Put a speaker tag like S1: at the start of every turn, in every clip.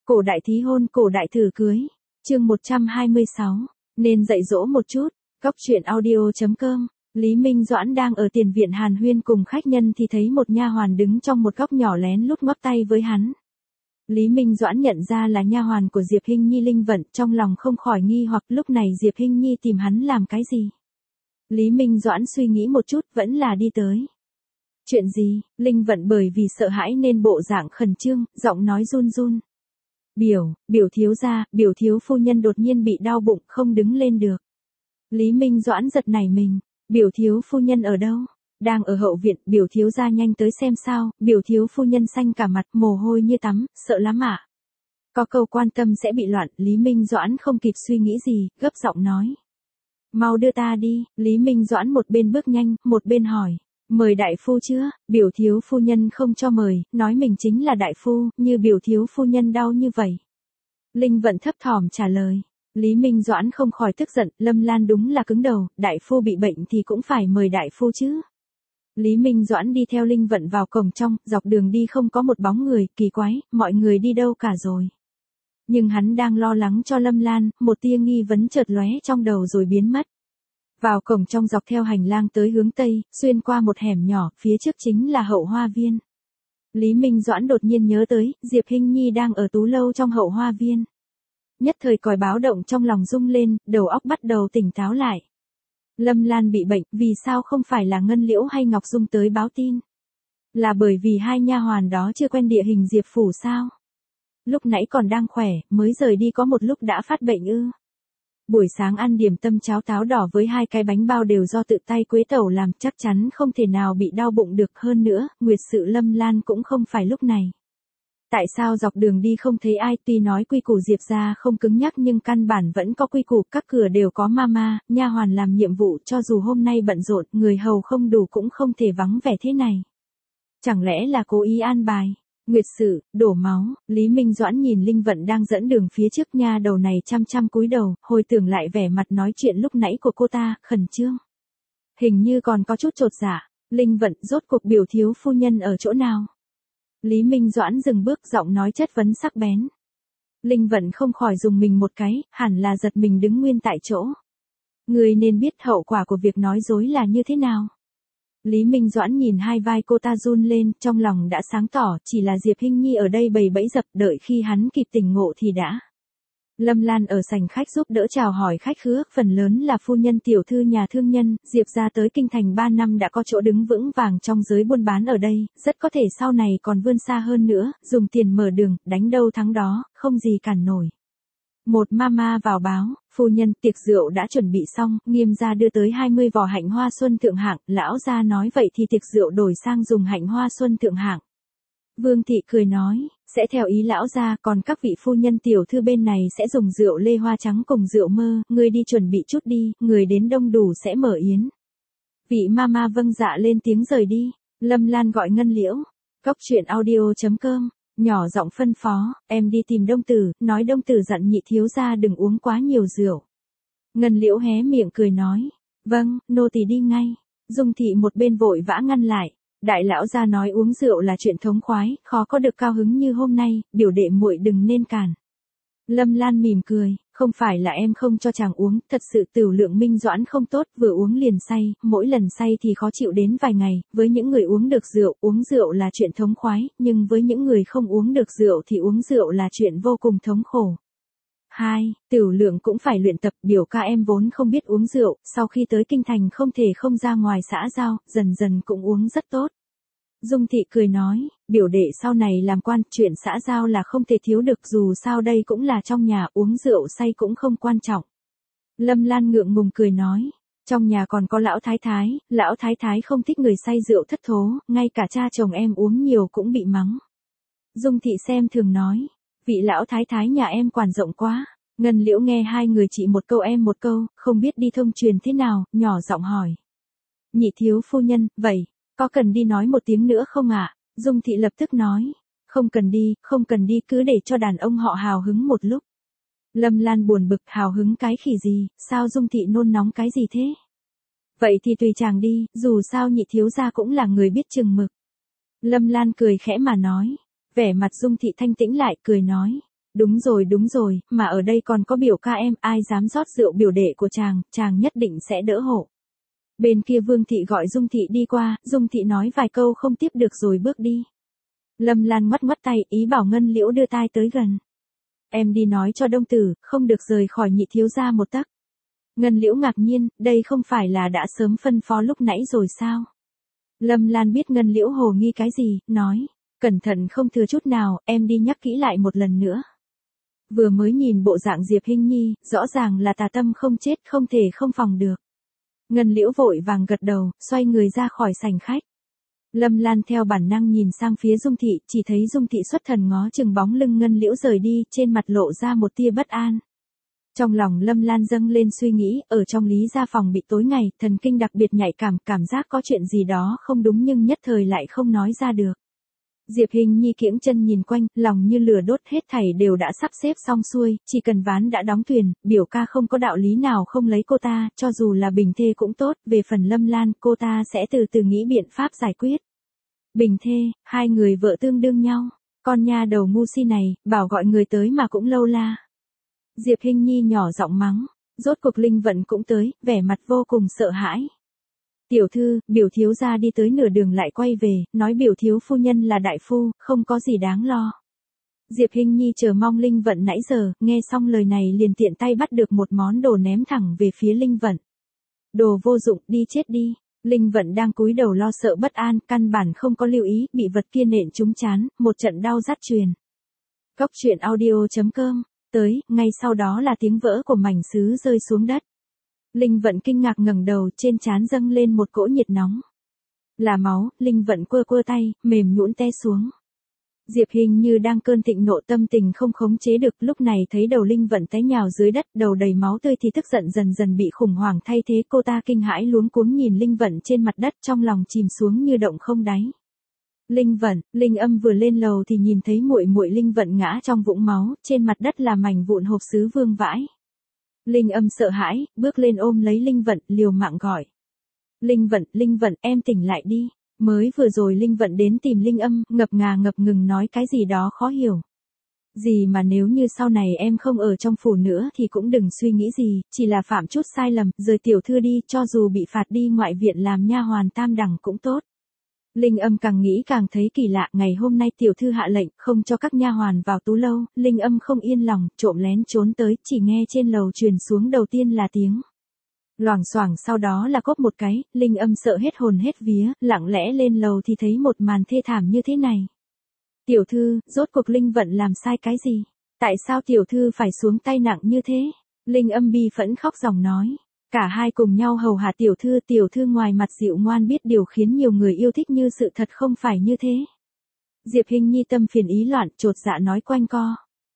S1: Cổ đại thí hôn, cổ đại thử cưới. Chương 126. Nên dạy dỗ một chút. Góc truyện audio.com. Lý Minh Doãn đang ở tiền viện hàn huyên cùng khách nhân thì thấy một nha hoàn đứng trong một góc nhỏ lén lút ngoắc tay với hắn. Lý Minh Doãn nhận ra là nha hoàn của Diệp Hinh Nhi Linh Vận, trong lòng không khỏi nghi hoặc lúc này Diệp Hinh Nhi tìm hắn làm cái gì. Lý Minh Doãn suy nghĩ một chút vẫn là đi tới. Chuyện gì? Linh Vận bởi vì sợ hãi nên bộ dạng khẩn trương, giọng nói run run. Biểu thiếu gia, biểu thiếu phu nhân đột nhiên bị đau bụng không đứng lên được. Lý Minh Doãn giật nảy mình, biểu thiếu phu nhân ở đâu? Đang ở hậu viện, biểu thiếu gia nhanh tới xem sao, biểu thiếu phu nhân xanh cả mặt, mồ hôi như tắm, sợ lắm ạ. Có câu quan tâm sẽ bị loạn, Lý Minh Doãn không kịp suy nghĩ gì, gấp giọng nói. Mau đưa ta đi, Lý Minh Doãn một bên bước nhanh, một bên hỏi. Mời đại phu chưa? Biểu thiếu phu nhân không cho mời, nói mình chính là đại phu, như biểu thiếu phu nhân đau như vậy. Linh Vận thấp thỏm trả lời. Lý Minh Doãn không khỏi tức giận, Lâm Lan đúng là cứng đầu, đại phu bị bệnh thì cũng phải mời đại phu chứ. Lý Minh Doãn đi theo Linh Vận vào cổng trong, dọc đường đi không có một bóng người, kỳ quái, mọi người đi đâu cả rồi. Nhưng hắn đang lo lắng cho Lâm Lan, một tia nghi vấn chợt lóe trong đầu rồi biến mất. Vào cổng trong dọc theo hành lang tới hướng Tây, xuyên qua một hẻm nhỏ, phía trước chính là hậu hoa viên. Lý Minh Doãn đột nhiên nhớ tới, Diệp Hinh Nhi đang ở tú lâu trong hậu hoa viên. Nhất thời còi báo động trong lòng rung lên, đầu óc bắt đầu tỉnh táo lại. Lâm Lan bị bệnh, vì sao không phải là Ngân Liễu hay Ngọc Dung tới báo tin? Là bởi vì hai nha hoàn đó chưa quen địa hình Diệp phủ sao? Lúc nãy còn đang khỏe, mới rời đi có một lúc đã phát bệnh ư? Buổi sáng ăn điểm tâm cháo táo đỏ với 2 cái bánh bao đều do tự tay Quế Tẩu làm, chắc chắn không thể nào bị đau bụng được. Hơn nữa, nguyệt sự Lâm Lan cũng không phải lúc này. Tại sao dọc đường đi không thấy ai? Tuy nói quy củ Diệp gia không cứng nhắc nhưng căn bản vẫn có quy củ, các cửa đều có mama, nha hoàn làm nhiệm vụ, cho dù hôm nay bận rộn, người hầu không đủ cũng không thể vắng vẻ thế này. Chẳng lẽ là cố ý an bài? Nguyệt sự, đổ máu, Lý Minh Doãn nhìn Linh Vận đang dẫn đường phía trước, nha đầu này chăm cúi đầu, hồi tưởng lại vẻ mặt nói chuyện lúc nãy của cô ta, khẩn trương. Hình như còn có chút chột dạ. Linh Vận, rốt cuộc biểu thiếu phu nhân ở chỗ nào? Lý Minh Doãn dừng bước, giọng nói chất vấn sắc bén. Linh Vận không khỏi dùng mình một cái, hẳn là giật mình đứng nguyên tại chỗ. Người nên biết hậu quả của việc nói dối là như thế nào. Lý Minh Doãn nhìn hai vai cô ta run lên, trong lòng đã sáng tỏ, chỉ là Diệp Hinh Nhi ở đây bày bẫy dập, đợi khi hắn kịp tỉnh ngộ thì đã. Lâm Lan ở sảnh khách giúp đỡ chào hỏi khách khứa, phần lớn là phu nhân tiểu thư nhà thương nhân, Diệp gia tới kinh thành 3 năm đã có chỗ đứng vững vàng trong giới buôn bán ở đây, rất có thể sau này còn vươn xa hơn nữa, dùng tiền mở đường, đánh đâu thắng đó, không gì cản nổi. Một mama vào báo, phu nhân, tiệc rượu đã chuẩn bị xong, Nghiêm gia đưa tới 20 vò hạnh hoa xuân thượng hạng, lão gia nói vậy thì tiệc rượu đổi sang dùng hạnh hoa xuân thượng hạng. Vương thị cười nói, sẽ theo ý lão gia, còn các vị phu nhân tiểu thư bên này sẽ dùng rượu lê hoa trắng cùng rượu mơ, ngươi đi chuẩn bị chút đi, người đến đông đủ sẽ mở yến. Vị mama vâng dạ lên tiếng rời đi. Lâm Lan gọi Ngân Liễu. Góc truyện audio.com. Nhỏ giọng phân phó, em đi tìm Đông Tử, nói Đông Tử dặn nhị thiếu gia đừng uống quá nhiều rượu. Ngân Liễu hé miệng cười nói, vâng, nô tỳ đi ngay. Dung thị một bên vội vã ngăn lại. Đại lão gia nói uống rượu là chuyện thống khoái, khó có được cao hứng như hôm nay, biểu đệ muội đừng nên cản. Lâm Lan mỉm cười, không phải là em không cho chàng uống, thật sự tửu lượng Minh Doãn không tốt, vừa uống liền say, mỗi lần say thì khó chịu đến vài ngày, với những người uống được rượu, uống rượu là chuyện thống khoái, nhưng với những người không uống được rượu thì uống rượu là chuyện vô cùng thống khổ. 2. Tửu lượng cũng phải luyện tập, biểu ca em vốn không biết uống rượu, sau khi tới kinh thành không thể không ra ngoài xã giao, dần dần cũng uống rất tốt. Dung thị cười nói, biểu đệ sau này làm quan, chuyện xã giao là không thể thiếu được, dù sao đây cũng là trong nhà, uống rượu say cũng không quan trọng. Lâm Lan ngượng ngùng cười nói, trong nhà còn có lão thái thái không thích người say rượu thất thố, ngay cả cha chồng em uống nhiều cũng bị mắng. Dung thị xem thường nói, vị lão thái thái nhà em quản rộng quá. Ngân Liễu nghe hai người chị một câu em một câu, không biết đi thông truyền thế nào, nhỏ giọng hỏi. Nhị thiếu phu nhân, vậy, có cần đi nói một tiếng nữa không ạ? Dung thị lập tức nói, không cần đi, cứ để cho đàn ông họ hào hứng một lúc. Lâm Lan buồn bực, hào hứng cái khỉ gì, sao Dung thị nôn nóng cái gì thế? Vậy thì tùy chàng đi, dù sao nhị thiếu gia cũng là người biết chừng mực. Lâm Lan cười khẽ mà nói, vẻ mặt Dung thị thanh tĩnh lại, cười nói, đúng rồi, mà ở đây còn có biểu ca em, ai dám rót rượu biểu đệ của chàng nhất định sẽ đỡ hộ. Bên kia Vương Thị gọi Dung Thị đi qua, Dung Thị nói vài câu không tiếp được rồi bước đi. Lâm Lan ngoắt ngoắt tay, ý bảo Ngân Liễu đưa tai tới gần. Em đi nói cho Đông Tử, không được rời khỏi Nhị thiếu gia một tấc. Ngân Liễu ngạc nhiên, đây không phải là đã sớm phân phó lúc nãy rồi sao? Lâm Lan biết Ngân Liễu hồ nghi cái gì, nói, cẩn thận không thừa chút nào, em đi nhắc kỹ lại một lần nữa. Vừa mới nhìn bộ dạng Diệp Hinh Nhi, rõ ràng là tà tâm không chết, không thể không phòng được. Ngân Liễu vội vàng gật đầu, xoay người ra khỏi sảnh khách. Lâm Lan theo bản năng nhìn sang phía Dung Thị, chỉ thấy Dung Thị xuất thần ngó chừng bóng lưng Ngân Liễu rời đi, trên mặt lộ ra một tia bất an. Trong lòng Lâm Lan dâng lên suy nghĩ, ở trong Lý gia phòng bị tối ngày, thần kinh đặc biệt nhạy cảm giác có chuyện gì đó không đúng nhưng nhất thời lại không nói ra được. Diệp Hinh Nhi kiễng chân nhìn quanh, lòng như lửa đốt, hết thảy đều đã sắp xếp xong xuôi, chỉ cần ván đã đóng thuyền, biểu ca không có đạo lý nào không lấy cô ta, cho dù là bình thê cũng tốt, về phần Lâm Lan, cô ta sẽ từ từ nghĩ biện pháp giải quyết. Bình thê, hai người vợ tương đương nhau, con nha đầu ngu si này, bảo gọi người tới mà cũng lâu la. Diệp Hinh Nhi nhỏ giọng mắng, rốt cuộc Linh Vận cũng tới, vẻ mặt vô cùng sợ hãi. Tiểu thư, biểu thiếu gia đi tới nửa đường lại quay về, nói biểu thiếu phu nhân là đại phu, không có gì đáng lo. Diệp Hinh Nhi chờ mong Linh Vận nãy giờ, nghe xong lời này liền tiện tay bắt được một món đồ ném thẳng về phía Linh Vận. Đồ vô dụng, đi chết đi. Linh Vận đang cúi đầu lo sợ bất an, căn bản không có lưu ý, bị vật kia nện trúng trán, một trận đau rát truyền. Cốc truyện audio.com, tới, ngay sau đó là tiếng vỡ của mảnh sứ rơi xuống đất. Linh Vận kinh ngạc ngẩng đầu, trên trán dâng lên một cỗ nhiệt nóng. Là máu, Linh Vận quơ tay, mềm nhũn té xuống. Diệp Hinh Như đang cơn thịnh nộ, tâm tình không khống chế được, lúc này thấy đầu Linh Vận té nhào dưới đất, đầu đầy máu tươi thì tức giận dần dần bị khủng hoảng thay thế, cô ta kinh hãi luống cuống nhìn Linh Vận trên mặt đất, trong lòng chìm xuống như động không đáy. Linh Vận, Linh Âm vừa lên lầu thì nhìn thấy muội muội Linh Vận ngã trong vũng máu, trên mặt đất là mảnh vụn hộp sứ vương vãi. Linh Âm sợ hãi, bước lên ôm lấy Linh Vận, liều mạng gọi. Linh Vận, em tỉnh lại đi. Mới vừa rồi Linh Vận đến tìm Linh Âm, ngập ngừng nói cái gì đó khó hiểu. Gì mà nếu như sau này em không ở trong phủ nữa thì cũng đừng suy nghĩ gì, chỉ là phạm chút sai lầm, rời tiểu thư đi, cho dù bị phạt đi ngoại viện làm nha hoàn tam đẳng cũng tốt. Linh Âm càng nghĩ càng thấy kỳ lạ, ngày hôm nay tiểu thư hạ lệnh không cho các nha hoàn vào tú lâu, Linh Âm không yên lòng, trộm lén trốn tới, chỉ nghe trên lầu truyền xuống đầu tiên là tiếng loảng xoảng, sau đó là cốp một cái, Linh Âm sợ hết hồn hết vía, lặng lẽ lên lầu thì thấy một màn thê thảm như thế này. Tiểu thư, rốt cuộc Linh Vận làm sai cái gì? Tại sao tiểu thư phải xuống tay nặng như thế? Linh Âm bi phẫn khóc ròng nói. Cả hai cùng nhau hầu hạ tiểu thư ngoài mặt dịu ngoan biết điều khiến nhiều người yêu thích như sự thật không phải như thế. Diệp Hinh Nhi tâm phiền ý loạn, chột dạ nói quanh co.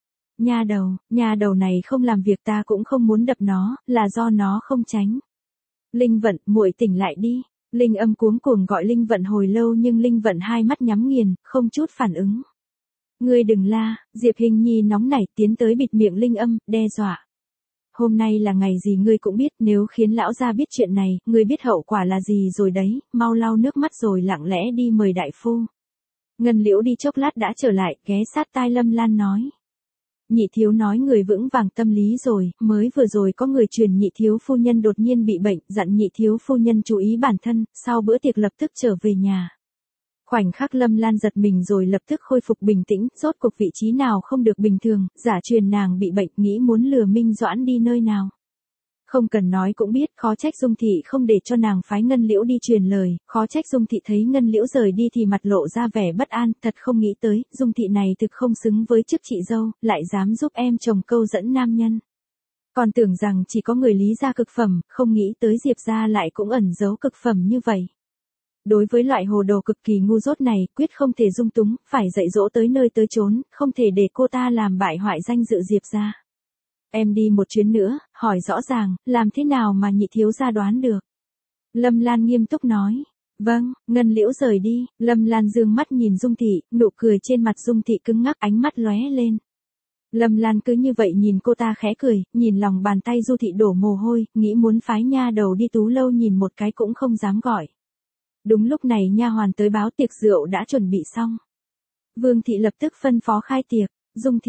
S1: Nha đầu này không làm việc ta cũng không muốn đập nó, là do nó không tránh. Linh Vận, muội tỉnh lại đi. Linh Âm cuống cuồng gọi Linh Vận hồi lâu nhưng Linh Vận hai mắt nhắm nghiền, không chút phản ứng. Ngươi đừng la, Diệp Hinh Nhi nóng nảy tiến tới bịt miệng Linh Âm, đe dọa. Hôm nay là ngày gì ngươi cũng biết, nếu khiến lão gia biết chuyện này, ngươi biết hậu quả là gì rồi đấy, mau lau nước mắt rồi lặng lẽ đi mời đại phu. Ngân Liễu đi chốc lát đã trở lại, ghé sát tai Lâm Lan nói. Nhị thiếu nói người vững vàng tâm lý rồi, mới vừa rồi có người truyền nhị thiếu phu nhân đột nhiên bị bệnh, dặn nhị thiếu phu nhân chú ý bản thân, sau bữa tiệc lập tức trở về nhà. Khoảnh khắc Lâm Lan giật mình rồi lập tức khôi phục bình tĩnh, rốt cuộc vị trí nào không được bình thường, giả truyền nàng bị bệnh, nghĩ muốn lừa Minh Doãn đi nơi nào. Không cần nói cũng biết, khó trách Dung Thị không để cho nàng phái Ngân Liễu đi truyền lời, khó trách Dung Thị thấy Ngân Liễu rời đi thì mặt lộ ra vẻ bất an, thật không nghĩ tới, Dung Thị này thực không xứng với chức chị dâu, lại dám giúp em chồng câu dẫn nam nhân. Còn tưởng rằng chỉ có người Lý gia cực phẩm, không nghĩ tới Diệp gia lại cũng ẩn giấu cực phẩm như vậy. Đối với loại hồ đồ cực kỳ ngu dốt này, quyết không thể dung túng, phải dạy dỗ tới nơi tới chốn, không thể để cô ta làm bại hoại danh dự Diệp gia. Em đi một chuyến nữa, hỏi rõ ràng, làm thế nào mà nhị thiếu gia đoán được? Lâm Lan nghiêm túc nói. Vâng, Ngân Liễu rời đi, Lâm Lan dương mắt nhìn Dung Thị, nụ cười trên mặt Dung Thị cứng ngắc, ánh mắt lóe lên. Lâm Lan cứ như vậy nhìn cô ta khẽ cười, nhìn lòng bàn tay Du Thị đổ mồ hôi, nghĩ muốn phái nha đầu đi tú lâu nhìn một cái cũng không dám gọi. Đúng lúc này nha hoàn tới báo tiệc rượu đã chuẩn bị xong. Vương Thị lập tức phân phó khai tiệc. Dung Thị,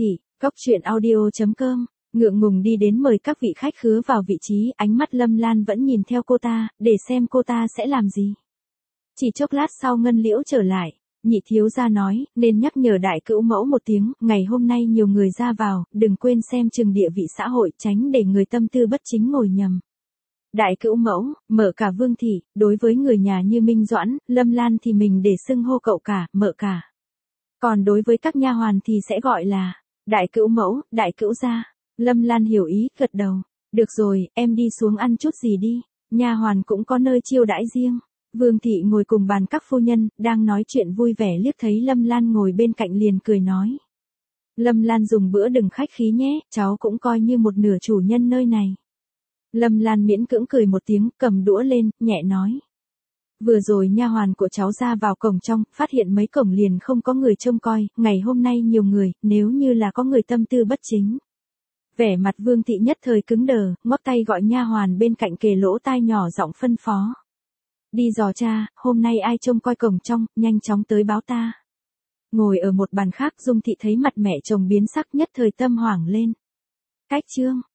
S1: Cóc truyện audio.com, ngượng ngùng đi đến mời các vị khách khứa vào vị trí, ánh mắt Lâm Lan vẫn nhìn theo cô ta, để xem cô ta sẽ làm gì. Chỉ chốc lát sau Ngân Liễu trở lại, nhị thiếu gia nói, nên nhắc nhở đại cữu mẫu một tiếng, ngày hôm nay nhiều người ra vào, đừng quên xem chừng địa vị xã hội, tránh để người tâm tư bất chính ngồi nhầm. Đại cữu mẫu, mở cả Vương thị, đối với người nhà như Minh Doãn, Lâm Lan thì mình để xưng hô cậu cả, mợ cả. Còn đối với các nha hoàn thì sẽ gọi là đại cữu mẫu, đại cữu gia. Lâm Lan hiểu ý, gật đầu. Được rồi, em đi xuống ăn chút gì đi. Nha hoàn cũng có nơi chiêu đãi riêng. Vương thị ngồi cùng bàn các phu nhân, đang nói chuyện vui vẻ liếc thấy Lâm Lan ngồi bên cạnh liền cười nói. Lâm Lan dùng bữa đừng khách khí nhé, cháu cũng coi như một nửa chủ nhân nơi này. Lâm Lan miễn cưỡng cười một tiếng, cầm đũa lên, nhẹ nói. Vừa rồi nha hoàn của cháu ra vào cổng trong, phát hiện mấy cổng liền không có người trông coi, ngày hôm nay nhiều người, nếu như là có người tâm tư bất chính. Vẻ mặt Vương thị nhất thời cứng đờ, ngoắc tay gọi nha hoàn bên cạnh kề lỗ tai nhỏ giọng phân phó. Đi dò tra, hôm nay ai trông coi cổng trong, nhanh chóng tới báo ta. Ngồi ở một bàn khác Dung thị thấy mặt mẹ chồng biến sắc nhất thời tâm hoảng lên. Cách chương